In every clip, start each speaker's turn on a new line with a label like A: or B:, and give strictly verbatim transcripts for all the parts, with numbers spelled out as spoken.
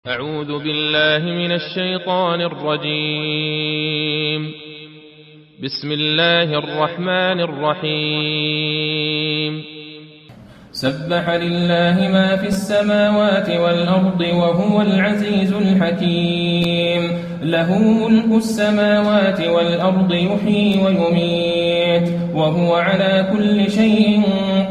A: أعوذ بالله من الشيطان الرجيم. بسم الله الرحمن الرحيم.
B: سبح لله ما في السماوات والأرض وهو العزيز الحكيم. له ملك السماوات والأرض يحيي ويميت وهو على كل شيء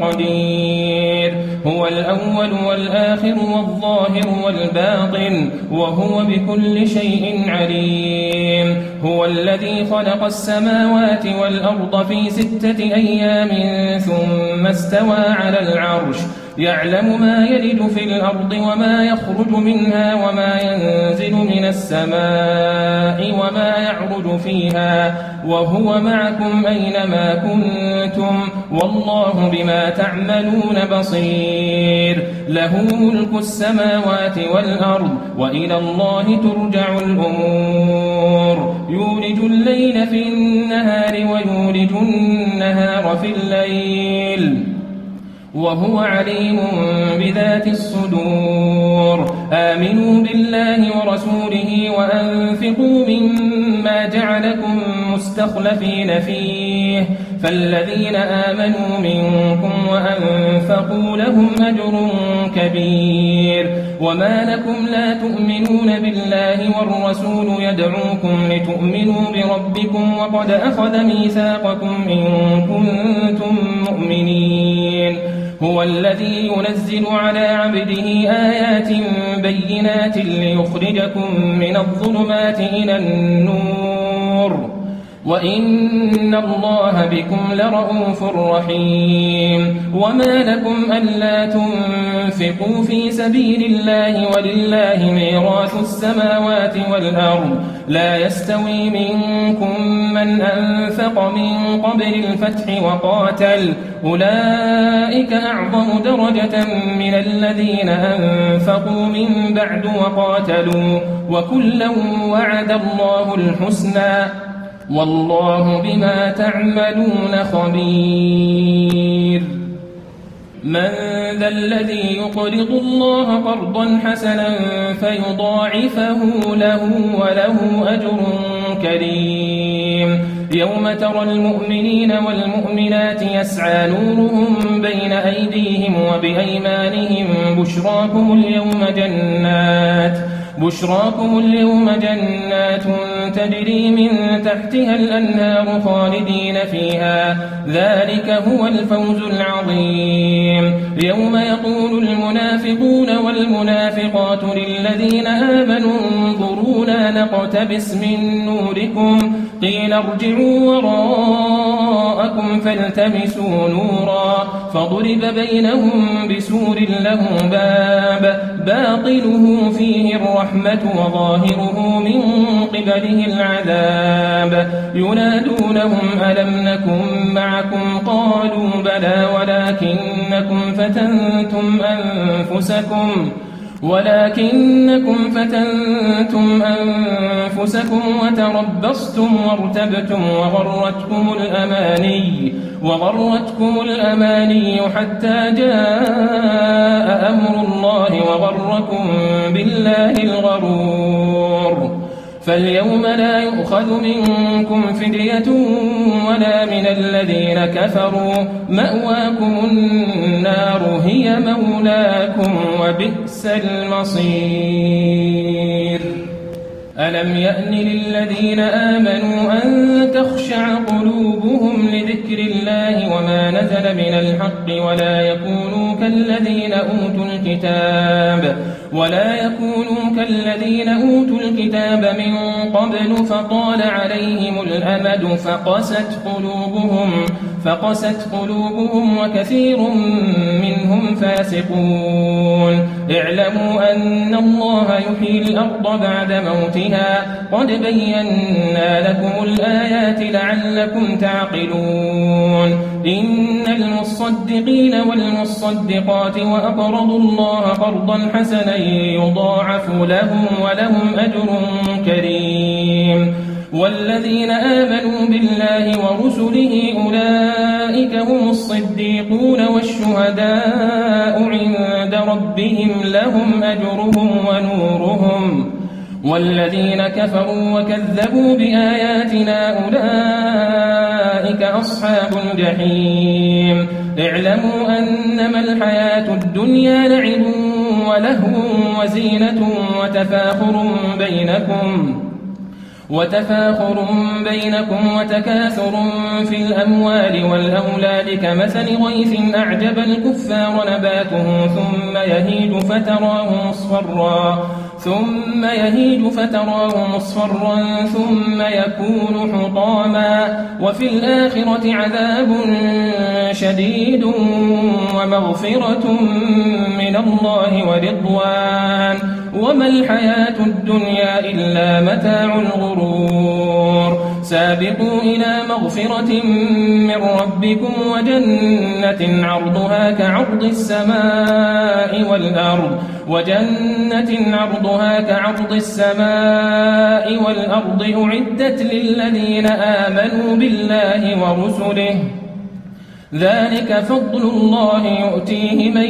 B: قدير. هو الأول والآخر والظاهر والباطن وهو بكل شيء عليم. هو الذي خلق السماوات والأرض في ستة أيام ثم استوى على العرش يعلم ما يلج في الأرض وما يخرج منها وما ينزل من السماء وما يعرج فيها وهو معكم أينما كنتم والله بما تعملون بصير. له ملك السماوات والأرض وإلى الله ترجع الأمور. يولج الليل في النهار ويولج النهار في الليل وهو عليم بذات الصدور. آمنوا بالله ورسوله وأنفقوا مما جعلكم مستخلفين فيه فالذين آمنوا منكم وأنفقوا لهم أجر كبير. وما لكم لا تؤمنون بالله والرسول يدعوكم لتؤمنوا بربكم وقد أخذ ميثاقكم إن كنتم مؤمنين. هو الذي ينزل على عبده آيات بينات ليخرجكم من الظلمات إلى النور وإن الله بكم لرءوف رحيم. وما لكم ألا تنفقوا في سبيل الله ولله ميراث السماوات والأرض لا يستوي منكم من أنفق من قبل الفتح وقاتل أولئك أعظم درجة من الذين أنفقوا من بعد وقاتلوا وكلا وعد الله الحسنى والله بما تعملون خبير. من ذا الذي يقرض الله قرضا حسنا فيضاعفه له وله أجر كريم. يوم ترى المؤمنين والمؤمنات يسعى نورهم بين أيديهم وبأيمانهم بشراكم اليوم جنات بشراكم اليوم جنات تجري من تحتها الأنهار خالدين فيها ذلك هو الفوز العظيم. يوم يقول المنافقون والمنافقات للذين آمنوا انظرونا نقتبس من نوركم قيل ارجعوا وراءكم فالتمسوا نورا فضرب بينهم بسور له باب باطنه فيه الرحمة وظاهره من قبله العذاب. ينادونهم ألم نكن معكم قالوا بلى ولكنكم فتنتم أنفسكم ولكنكم فتنتم أنفسكم وتربصتم وارتبتم وغرتكم الأماني وغرتكم الأماني حتى جاء أمر الله وغركم بالله الغرور. فاليوم لا يؤخذ منكم فدية ولا من الذين كفروا مأواكم النار هي مولاكم وبئس المصير. ألم يأن للذين آمنوا أن تخشع قلوبهم لذكر الله وما نزل من الحق ولا يكونوا كالذين أوتوا الكتاب ولا يكونوا كالذين أوتوا الكتاب من قبل فطال عليهم الأمد فقست قلوبهم فقست قلوبهم وكثير منهم فاسقون. اعلموا أن الله يحيي الأرض بعد موتها قد بينا لكم الآيات لعلكم تعقلون. إن المصدقين والمصدقات وأقرضوا الله قرضا حسنا يضاعف لهم ولهم أجر كريم. والذين آمنوا بالله ورسله أولئك هم الصديقون والشهداء عند ربهم لهم أجرهم ونورهم والذين كفروا وكذبوا بآياتنا أولئك أصحاب الجحيم اعلموا أنما الحياة الدنيا لعب ولهو وزينة وتفاخر بينكم وتفاخر بينكم وتكاثر في الأموال والأولاد كمثل غيث أعجب الكفار نباته ثم يهيج فتراه مصفرا ثم يهيج فتراه مصفرا ثم يكون حطاما وفي الآخرة عذاب شديد ومغفرة من الله ورضوان وما الحياة الدنيا إلا متاع الغرور سابقوا إلى مغفرة من ربكم وجنة عرضها كعرض السماء والأرض وجنة عرضها كعرض السماء والأرض أعدت للذين آمنوا بالله ورسله ذلك فضل الله يؤتيه من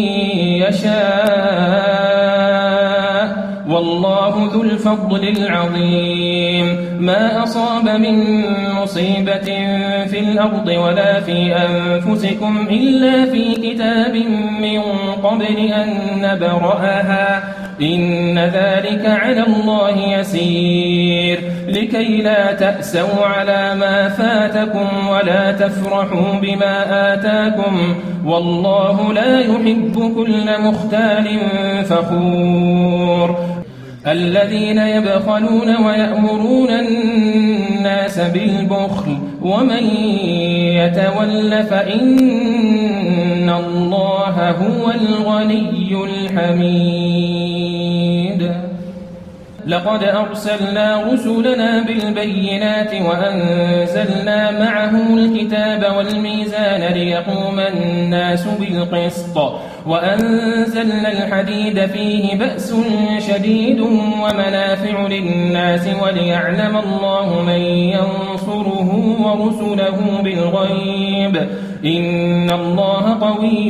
B: يشاء والله ذو الفضل العظيم ما أصاب من مصيبة في الأرض ولا في أنفسكم إلا في كتاب من قبل أن نبرأها إن ذلك على الله يسير لكي لا تأسوا على ما فاتكم ولا تفرحوا بما آتاكم والله لا يحب كل مختال فخور الذين يبخلون ويأمرون الناس بالبخل ومن يتول فإن الله هو الغني الحميد لقد أرسلنا رسلنا بالبينات وأنزلنا معهم الكتاب والميزان ليقوم الناس بالقسط وأنزلنا الحديد فيه بأس شديد ومنافع للناس وليعلم الله من ينصره ورسله بالغيب إن الله قوي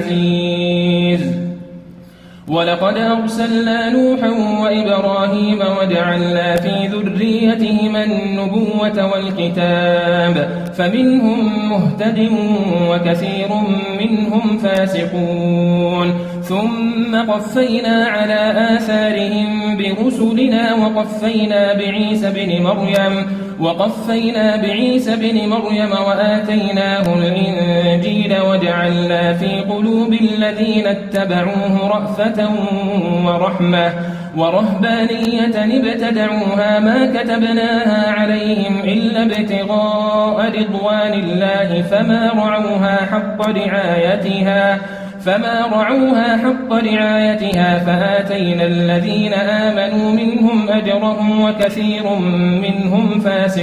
B: عزيز ولقد أرسلنا نوحا وإبراهيم وجعلنا في ذريتهما النبوة والكتاب فمنهم مهتد وكثير منهم فاسقون ثم قفينا على آثارهم برسلنا وقفينا بعيسى بن مريم وقفينا بعيسى بن مريم وآتيناه الإنجيل وجعلنا في قلوب الذين اتبعوه رأفة ورحمة ورهبانية ابتدعوها ما كتبناها عليهم إلا ابتغاء رضوان الله فما رعوها حق رعايتها فما رعوها حق رعايتها فآتينا الذين آمنوا منهم أجرهم وكثير منهم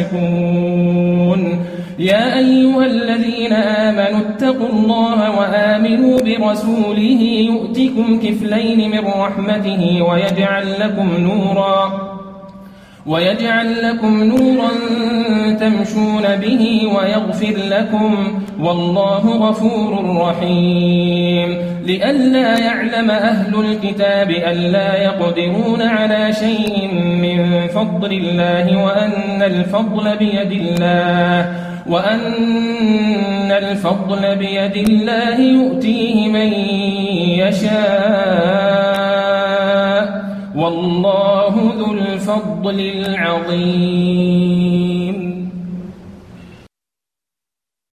B: فاسقون يا أيها الذين آمنوا اتقوا الله وآمنوا برسوله يؤتكم كفلين من رحمته ويجعل لكم نورا ويجعل لكم نورا تمشون به ويغفر لكم والله غفور رحيم لئلا يعلم أهل الكتاب ألا يقدرون على شيء من فضل الله وأن الفضل بيد الله وأن الفضل بيد الله يؤتيه من يشاء والله ذو الفضل العظيم